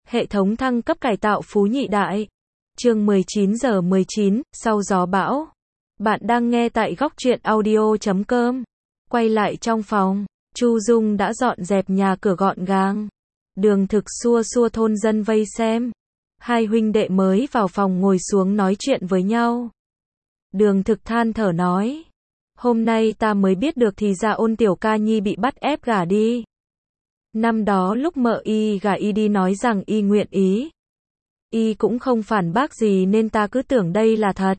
Hệ thống thăng cấp cải tạo Phú Nhị Đại. Chương 19:19, sau gió bão. Bạn đang nghe tại góc truyện audio.com. Quay lại trong phòng, Chu Dung đã dọn dẹp nhà cửa gọn gàng. Đường Thực xua xua thôn dân vây xem. Hai huynh đệ mới vào phòng ngồi xuống nói chuyện với nhau. Đường Thực than thở nói: hôm nay ta mới biết được thì ra Ôn tiểu ca nhi bị bắt ép gả đi. Năm đó lúc mợ y gả y đi nói rằng y nguyện ý. Y cũng không phản bác gì nên ta cứ tưởng đây là thật.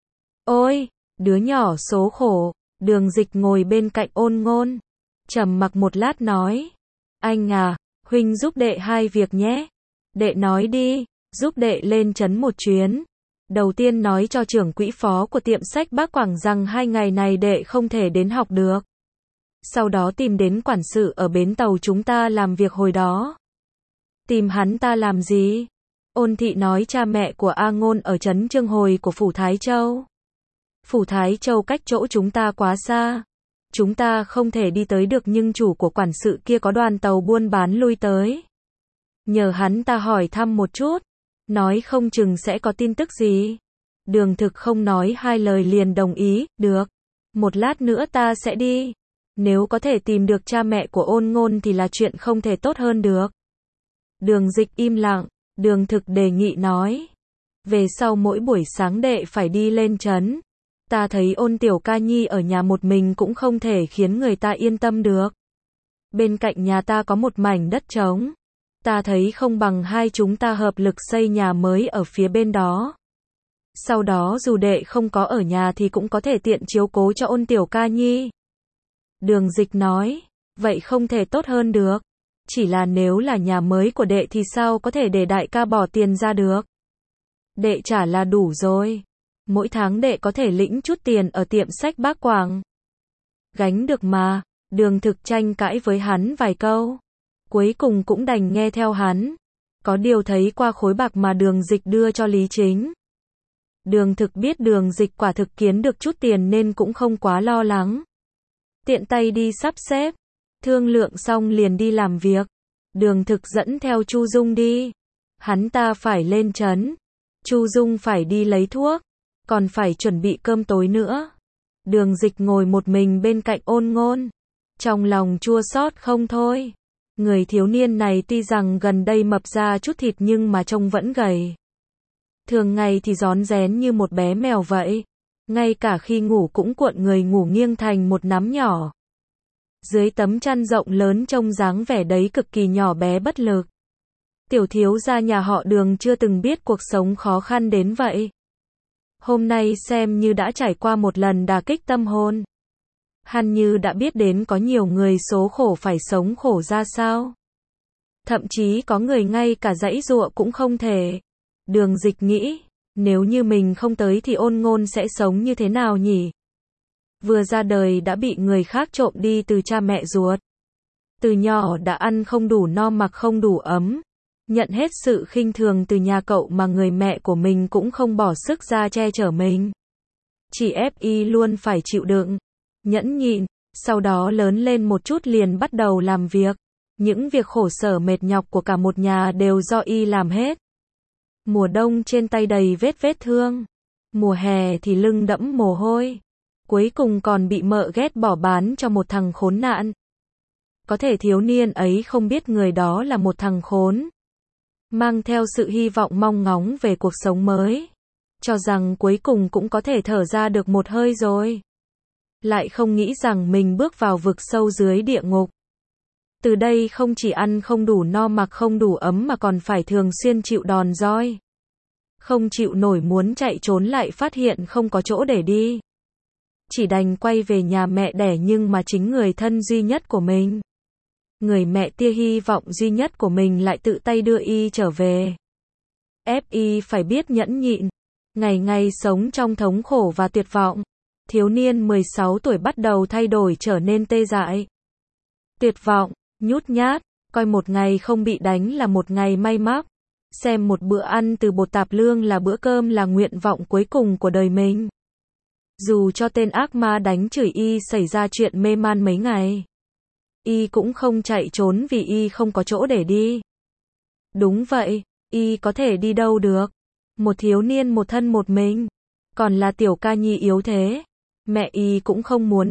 Ôi, đứa nhỏ số khổ. Đường Dịch ngồi bên cạnh Ôn Ngôn, trầm mặc một lát nói: anh à, huynh giúp đệ hai việc nhé. Đệ nói đi. Giúp đệ lên trấn một chuyến. Đầu tiên nói cho trưởng quỹ phó của tiệm sách Bác Quảng rằng 2 ngày này đệ không thể đến học được. Sau đó tìm đến quản sự ở bến tàu chúng ta làm việc hồi đó. Tìm hắn ta làm gì? Ôn thị nói cha mẹ của A Ngôn ở trấn Trương Hồi của Phủ Thái Châu. Phủ Thái Châu cách chỗ chúng ta quá xa. Chúng ta không thể đi tới được, nhưng chủ của quản sự kia có đoàn tàu buôn bán lui tới. Nhờ hắn ta hỏi thăm một chút, nói không chừng sẽ có tin tức gì. Đường Thực không nói hai lời liền đồng ý: được, một lát nữa ta sẽ đi. Nếu có thể tìm được cha mẹ của Ôn Ngôn thì là chuyện không thể tốt hơn được. Đường Dịch im lặng. Đường Thực đề nghị nói: về sau mỗi buổi sáng đệ phải đi lên trấn. Ta thấy Ôn tiểu ca nhi ở nhà một mình cũng không thể khiến người ta yên tâm được. Bên cạnh nhà ta có một mảnh đất trống. Ta thấy không bằng hai chúng ta hợp lực xây nhà mới ở phía bên đó. Sau đó dù đệ không có ở nhà thì cũng có thể tiện chiếu cố cho Ôn tiểu ca nhi. Đường Dịch nói: vậy không thể tốt hơn được. Chỉ là nếu là nhà mới của đệ thì sao có thể để đại ca bỏ tiền ra được. Đệ trả là đủ rồi. Mỗi tháng đệ có thể lĩnh chút tiền ở tiệm sách Bác Quảng. Gánh được mà. Đường Thực tranh cãi với hắn vài câu, cuối cùng cũng đành nghe theo hắn. Có điều thấy qua khối bạc mà Đường Dịch đưa cho Lý Chính, Đường Thực biết Đường Dịch quả thực kiếm được chút tiền nên cũng không quá lo lắng. Tiện tay đi sắp xếp, thương lượng xong liền đi làm việc. Đường Thực dẫn theo Chu Dung đi. Hắn ta phải lên trấn, Chu Dung phải đi lấy thuốc, còn phải chuẩn bị cơm tối nữa. Đường Dịch ngồi một mình bên cạnh Ôn Ngôn, trong lòng chua xót không thôi. Người thiếu niên này tuy rằng gần đây mập ra chút thịt nhưng mà trông vẫn gầy. Thường ngày thì rón rén như một bé mèo vậy. Ngay cả khi ngủ cũng cuộn người ngủ nghiêng thành một nắm nhỏ. Dưới tấm chăn rộng lớn trông dáng vẻ đấy cực kỳ nhỏ bé bất lực. Tiểu thiếu gia nhà họ Đường chưa từng biết cuộc sống khó khăn đến vậy. Hôm nay xem như đã trải qua một lần đả kích tâm hồn. Hắn như đã biết đến có nhiều người số khổ phải sống khổ ra sao. Thậm chí có người ngay cả giãy giụa cũng không thể. Đường Dịch nghĩ, nếu như mình không tới thì Ôn Ngôn sẽ sống như thế nào nhỉ? Vừa ra đời đã bị người khác trộm đi từ cha mẹ ruột. Từ nhỏ đã ăn không đủ no mặc không đủ ấm. Nhận hết sự khinh thường từ nhà cậu mà người mẹ của mình cũng không bỏ sức ra che chở mình. Chỉ ép y luôn phải chịu đựng, nhẫn nhịn, sau đó lớn lên một chút liền bắt đầu làm việc. Những việc khổ sở mệt nhọc của cả một nhà đều do y làm hết. Mùa đông trên tay đầy vết thương, mùa hè thì lưng đẫm mồ hôi. Cuối cùng còn bị mợ ghét bỏ bán cho một thằng khốn nạn. Có thể thiếu niên ấy không biết người đó là một thằng khốn, mang theo sự hy vọng mong ngóng về cuộc sống mới, cho rằng cuối cùng cũng có thể thở ra được một hơi rồi. Lại không nghĩ rằng mình bước vào vực sâu dưới địa ngục. Từ đây không chỉ ăn không đủ no mặc không đủ ấm mà còn phải thường xuyên chịu đòn roi. Không chịu nổi muốn chạy trốn lại phát hiện không có chỗ để đi. Chỉ đành quay về nhà mẹ đẻ, nhưng mà chính người thân duy nhất của mình, người mẹ tia hy vọng duy nhất của mình lại tự tay đưa y trở về. Ép y phải biết nhẫn nhịn, ngày ngày sống trong thống khổ và tuyệt vọng. Thiếu niên 16 tuổi bắt đầu thay đổi trở nên tê dại, tuyệt vọng, nhút nhát, coi một ngày không bị đánh là một ngày may mắn. Xem một bữa ăn từ bột tạp lương là bữa cơm là nguyện vọng cuối cùng của đời mình. Dù cho tên ác ma đánh chửi y xảy ra chuyện mê man mấy ngày, y cũng không chạy trốn vì y không có chỗ để đi. Đúng vậy, y có thể đi đâu được? Một thiếu niên một thân một mình, còn là tiểu ca nhi yếu thế. Mẹ y cũng không muốn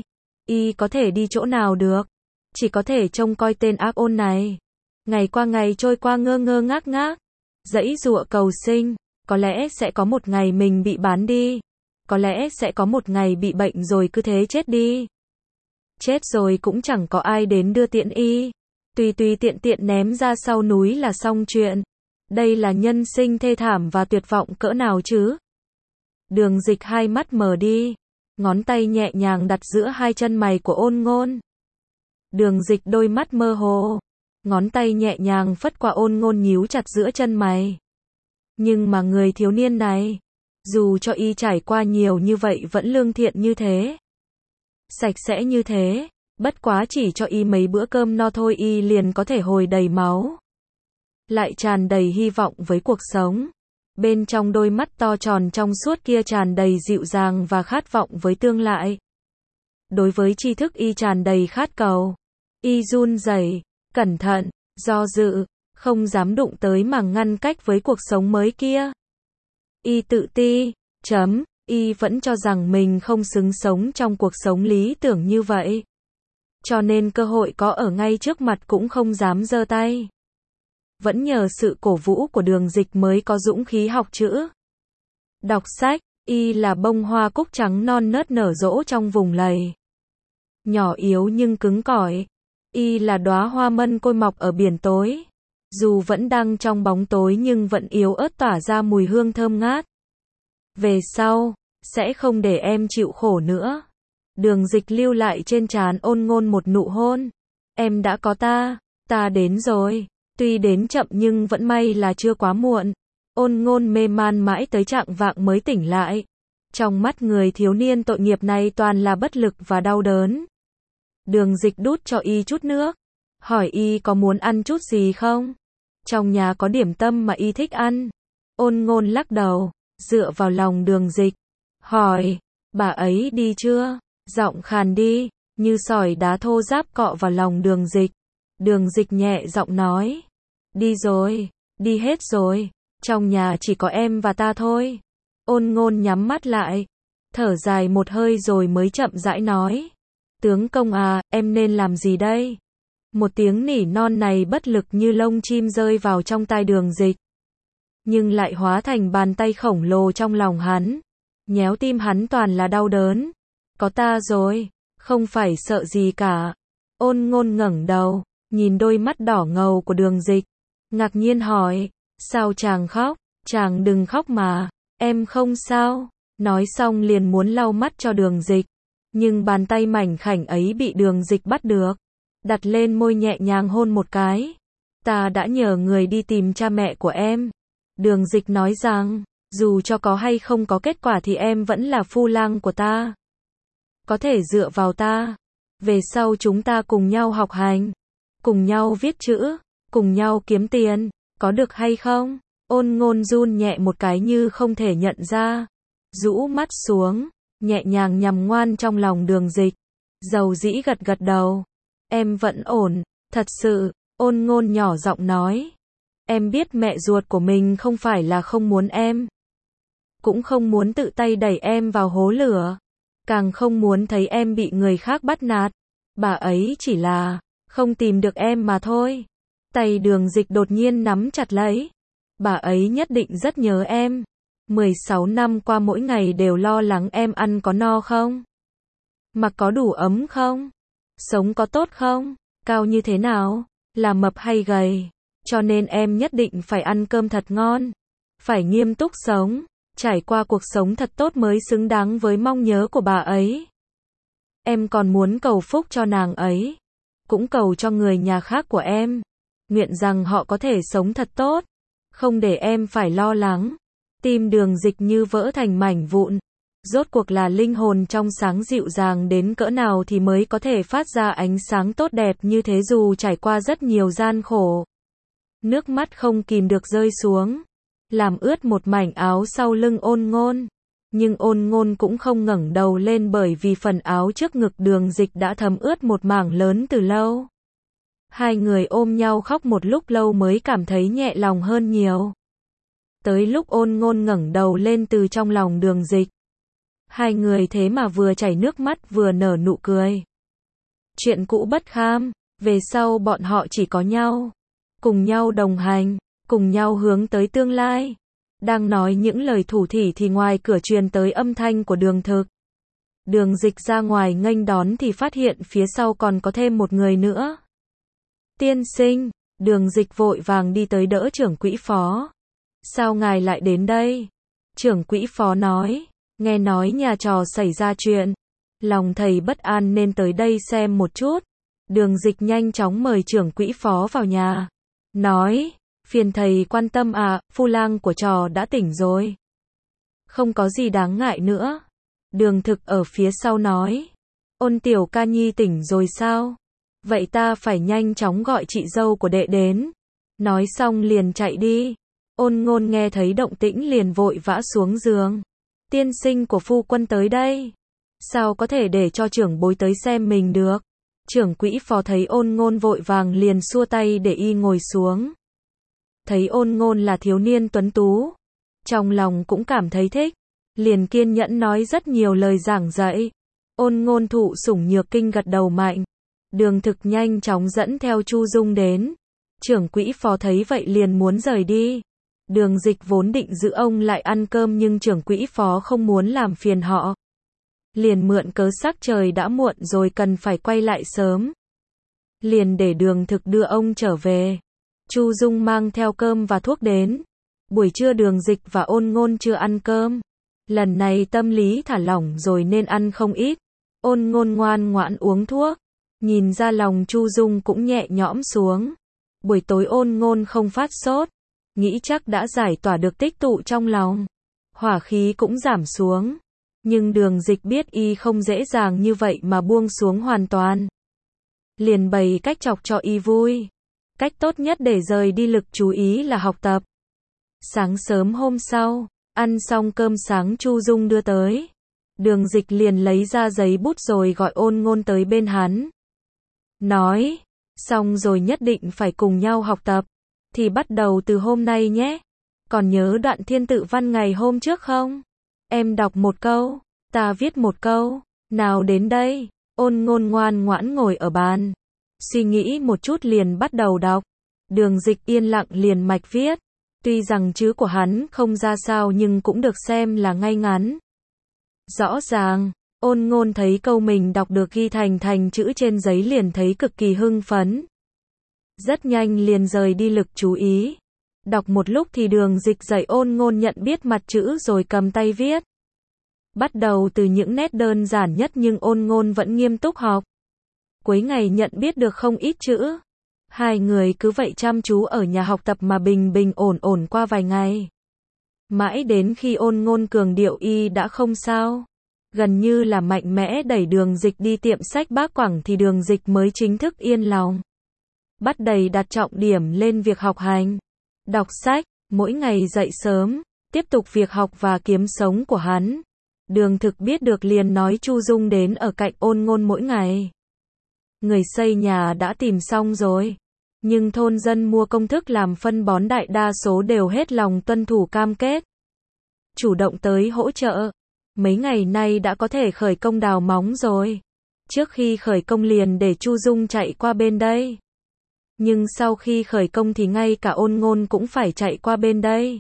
y có thể đi chỗ nào được? Chỉ có thể trông coi tên ác ôn này. Ngày qua ngày trôi qua ngơ ngơ ngác ngác, giãy giụa cầu sinh, có lẽ sẽ có một ngày mình bị bán đi. Có lẽ sẽ có một ngày bị bệnh rồi cứ thế chết đi. Chết rồi cũng chẳng có ai đến đưa tiễn y. Tùy tùy tiện tiện ném ra sau núi là xong chuyện. Đây là nhân sinh thê thảm và tuyệt vọng cỡ nào chứ? Đường Dịch hai mắt mở đi, ngón tay nhẹ nhàng đặt giữa hai chân mày của Ôn Ngôn. Đường Dịch đôi mắt mơ hồ, ngón tay nhẹ nhàng phất qua Ôn Ngôn nhíu chặt giữa chân mày. Nhưng mà người thiếu niên này, dù cho y trải qua nhiều như vậy vẫn lương thiện như thế, sạch sẽ như thế, bất quá chỉ cho y mấy bữa cơm no thôi y liền có thể hồi đầy máu. Lại tràn đầy hy vọng với cuộc sống. Bên trong đôi mắt to tròn trong suốt kia tràn đầy dịu dàng và khát vọng với tương lai. Đối với tri thức y tràn đầy khát cầu. Y run rẩy, cẩn thận, do dự, không dám đụng tới mà ngăn cách với cuộc sống mới kia. Y tự ti, y vẫn cho rằng mình không xứng sống trong cuộc sống lý tưởng như vậy. Cho nên cơ hội có ở ngay trước mặt cũng không dám giơ tay. Vẫn nhờ sự cổ vũ của Đường Dịch mới có dũng khí học chữ. Đọc sách, y là bông hoa cúc trắng non nớt nở rộ trong vùng lầy. Nhỏ yếu nhưng cứng cỏi. Y là đóa hoa mân côi mọc ở biển tối. Dù vẫn đang trong bóng tối nhưng vẫn yếu ớt tỏa ra mùi hương thơm ngát. Về sau, sẽ không để em chịu khổ nữa. Đường Dịch lưu lại trên trán Ôn Ngôn một nụ hôn. Em đã có ta đến rồi. Tuy đến chậm nhưng vẫn may là chưa quá muộn. Ôn Ngôn mê man mãi tới chạng vạng mới tỉnh lại. Trong mắt người thiếu niên tội nghiệp này toàn là bất lực và đau đớn. Đường Dịch đút cho y chút nước, hỏi y có muốn ăn chút gì không? Trong nhà có điểm tâm mà y thích ăn. Ôn Ngôn lắc đầu, dựa vào lòng Đường Dịch, hỏi, bà ấy đi chưa? Giọng khàn đi, như sỏi đá thô ráp cọ vào lòng Đường Dịch. Đường Dịch nhẹ giọng nói, đi rồi, đi hết rồi, trong nhà chỉ có em và ta thôi. Ôn Ngôn nhắm mắt lại, thở dài một hơi rồi mới chậm rãi nói, tướng công à, em nên làm gì đây? Một tiếng nỉ non này bất lực như lông chim rơi vào trong tai Đường Dịch, nhưng lại hóa thành bàn tay khổng lồ trong lòng hắn, nhéo tim hắn toàn là đau đớn. Có ta rồi, không phải sợ gì cả. Ôn Ngôn ngẩng đầu, nhìn đôi mắt đỏ ngầu của Đường Dịch, ngạc nhiên hỏi, sao chàng khóc? Chàng đừng khóc mà, em không sao. Nói xong liền muốn lau mắt cho Đường Dịch, nhưng bàn tay mảnh khảnh ấy bị Đường Dịch bắt được, đặt lên môi nhẹ nhàng hôn một cái. Ta đã nhờ người đi tìm cha mẹ của em. Đường Dịch nói rằng, dù cho có hay không có kết quả thì em vẫn là phu lang của ta. Có thể dựa vào ta. Về sau chúng ta cùng nhau học hành, cùng nhau viết chữ, cùng nhau kiếm tiền, có được hay không? Ôn Ngôn run nhẹ một cái như không thể nhận ra, rũ mắt xuống, nhẹ nhàng nhằm ngoan trong lòng Đường Dịch, dầu dĩ gật gật đầu. Em vẫn ổn, thật sự. Ôn Ngôn nhỏ giọng nói, em biết mẹ ruột của mình không phải là không muốn em, cũng không muốn tự tay đẩy em vào hố lửa, càng không muốn thấy em bị người khác bắt nạt. Bà ấy chỉ là không tìm được em mà thôi. Tay Đường Dịch đột nhiên nắm chặt lấy. Bà ấy nhất định rất nhớ em. 16 năm qua mỗi ngày đều lo lắng em ăn có no không? Mặc có đủ ấm không? Sống có tốt không? Cao như thế nào? Là mập hay gầy? Cho nên em nhất định phải ăn cơm thật ngon. Phải nghiêm túc sống. Trải qua cuộc sống thật tốt mới xứng đáng với mong nhớ của bà ấy. Em còn muốn cầu phúc cho nàng ấy. Cũng cầu cho người nhà khác của em. Nguyện rằng họ có thể sống thật tốt. Không để em phải lo lắng. Tim Đường Dịch như vỡ thành mảnh vụn. Rốt cuộc là linh hồn trong sáng dịu dàng đến cỡ nào thì mới có thể phát ra ánh sáng tốt đẹp như thế dù trải qua rất nhiều gian khổ. Nước mắt không kìm được rơi xuống, làm ướt một mảnh áo sau lưng Ôn Ngôn. Nhưng Ôn Ngôn cũng không ngẩng đầu lên bởi vì phần áo trước ngực Đường Dịch đã thấm ướt một mảng lớn từ lâu. Hai người ôm nhau khóc một lúc lâu mới cảm thấy nhẹ lòng hơn nhiều. Tới lúc Ôn Ngôn ngẩng đầu lên từ trong lòng Đường Dịch. Hai người thế mà vừa chảy nước mắt vừa nở nụ cười. Chuyện cũ bất kham, về sau bọn họ chỉ có nhau. Cùng nhau đồng hành, cùng nhau hướng tới tương lai. Đang nói những lời thủ thỉ thì ngoài cửa truyền tới âm thanh của Đường Thực. Đường Dịch ra ngoài nghênh đón thì phát hiện phía sau còn có thêm một người nữa. Tiên sinh, Đường Dịch vội vàng đi tới đỡ trưởng quỹ phó. Sao ngài lại đến đây? Trưởng quỹ phó nói, nghe nói nhà trò xảy ra chuyện. Lòng thầy bất an nên tới đây xem một chút. Đường Dịch nhanh chóng mời trưởng quỹ phó vào nhà. Nói, phiền thầy quan tâm phu lang của trò đã tỉnh rồi. Không có gì đáng ngại nữa. Đường Thực ở phía sau nói, Ôn tiểu ca nhi tỉnh rồi sao? Vậy ta phải nhanh chóng gọi chị dâu của đệ đến. Nói xong liền chạy đi. Ôn Ngôn nghe thấy động tĩnh liền vội vã xuống giường. Tiên sinh của phu quân tới đây. Sao có thể để cho trưởng bối tới xem mình được? Trưởng quỹ phó thấy Ôn Ngôn vội vàng liền xua tay để y ngồi xuống. Thấy Ôn Ngôn là thiếu niên tuấn tú. Trong lòng cũng cảm thấy thích. Liền kiên nhẫn nói rất nhiều lời giảng dạy. Ôn Ngôn thụ sủng nhược kinh gật đầu mạnh. Đường Thực nhanh chóng dẫn theo Chu Dung đến. Trưởng quỹ phó thấy vậy liền muốn rời đi. Đường Dịch vốn định giữ ông lại ăn cơm nhưng trưởng quỹ phó không muốn làm phiền họ. Liền mượn cớ sắc trời đã muộn rồi cần phải quay lại sớm. Liền để Đường Thực đưa ông trở về. Chu Dung mang theo cơm và thuốc đến. Buổi trưa Đường Dịch và Ôn Ngôn chưa ăn cơm. Lần này tâm lý thả lỏng rồi nên ăn không ít. Ôn Ngôn ngoan ngoãn uống thuốc. Nhìn ra lòng Chu Dung cũng nhẹ nhõm xuống. Buổi tối Ôn Ngôn không phát sốt. Nghĩ chắc đã giải tỏa được tích tụ trong lòng. Hỏa khí cũng giảm xuống. Nhưng Đường Dịch biết y không dễ dàng như vậy mà buông xuống hoàn toàn. Liền bày cách chọc cho y vui. Cách tốt nhất để rời đi lực chú ý là học tập. Sáng sớm hôm sau, ăn xong cơm sáng Chu Dung đưa tới. Đường Dịch liền lấy ra giấy bút rồi gọi Ôn Ngôn tới bên hắn. Nói, xong rồi nhất định phải cùng nhau học tập. Thì bắt đầu từ hôm nay nhé. Còn nhớ đoạn thiên tự văn ngày hôm trước không? Em đọc một câu, ta viết một câu. Nào đến đây. Ôn Ngôn ngoan ngoãn ngồi ở bàn. Suy nghĩ một chút liền bắt đầu đọc. Đường Dịch yên lặng liền mạch viết. Tuy rằng chữ của hắn không ra sao nhưng cũng được xem là ngay ngắn. Rõ ràng, Ôn Ngôn thấy câu mình đọc được ghi thành chữ trên giấy liền thấy cực kỳ hưng phấn. Rất nhanh liền rời đi lực chú ý. Đọc một lúc thì Đường Dịch dạy Ôn Ngôn nhận biết mặt chữ rồi cầm tay viết. Bắt đầu từ những nét đơn giản nhất nhưng Ôn Ngôn vẫn nghiêm túc học. Cuối ngày nhận biết được không ít chữ. Hai người cứ vậy chăm chú ở nhà học tập mà bình ổn qua vài ngày. Mãi đến khi Ôn Ngôn cường điệu y đã không sao. Gần như là mạnh mẽ đẩy Đường Dịch đi tiệm sách Bác Quảng thì Đường Dịch mới chính thức yên lòng. Bắt đầy đặt trọng điểm lên việc học hành. Đọc sách, mỗi ngày dậy sớm, tiếp tục việc học và kiếm sống của hắn. Đường Thực biết được liền nói Chu Dung đến ở cạnh Ôn Ngôn mỗi ngày. Người xây nhà đã tìm xong rồi. Nhưng thôn dân mua công thức làm phân bón đại đa số đều hết lòng tuân thủ cam kết. Chủ động tới hỗ trợ. Mấy ngày nay đã có thể khởi công đào móng rồi. Trước khi khởi công liền để Chu Dung chạy qua bên đây. Nhưng sau khi khởi công thì ngay cả Ôn Ngôn cũng phải chạy qua bên đây.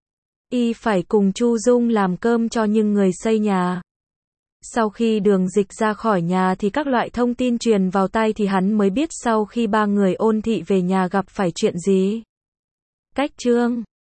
Y phải cùng Chu Dung làm cơm cho những người xây nhà. Sau khi Đường Dịch ra khỏi nhà thì các loại thông tin truyền vào tai thì hắn mới biết sau khi ba người Ôn thị về nhà gặp phải chuyện gì. Cách chương